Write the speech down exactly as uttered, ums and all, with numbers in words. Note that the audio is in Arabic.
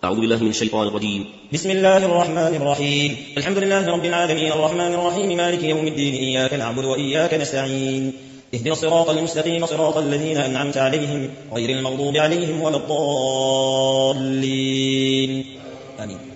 أعوذ بالله من الشيطان الرجيم. بسم الله الرحمن الرحيم. الحمد لله رب العالمين الرحمن الرحيم مالك يوم الدين إياك نعبد وإياك نستعين اهدنا الصراط المستقيم صراط الذين أنعمت عليهم غير المغضوب عليهم ولا الضالين آمين.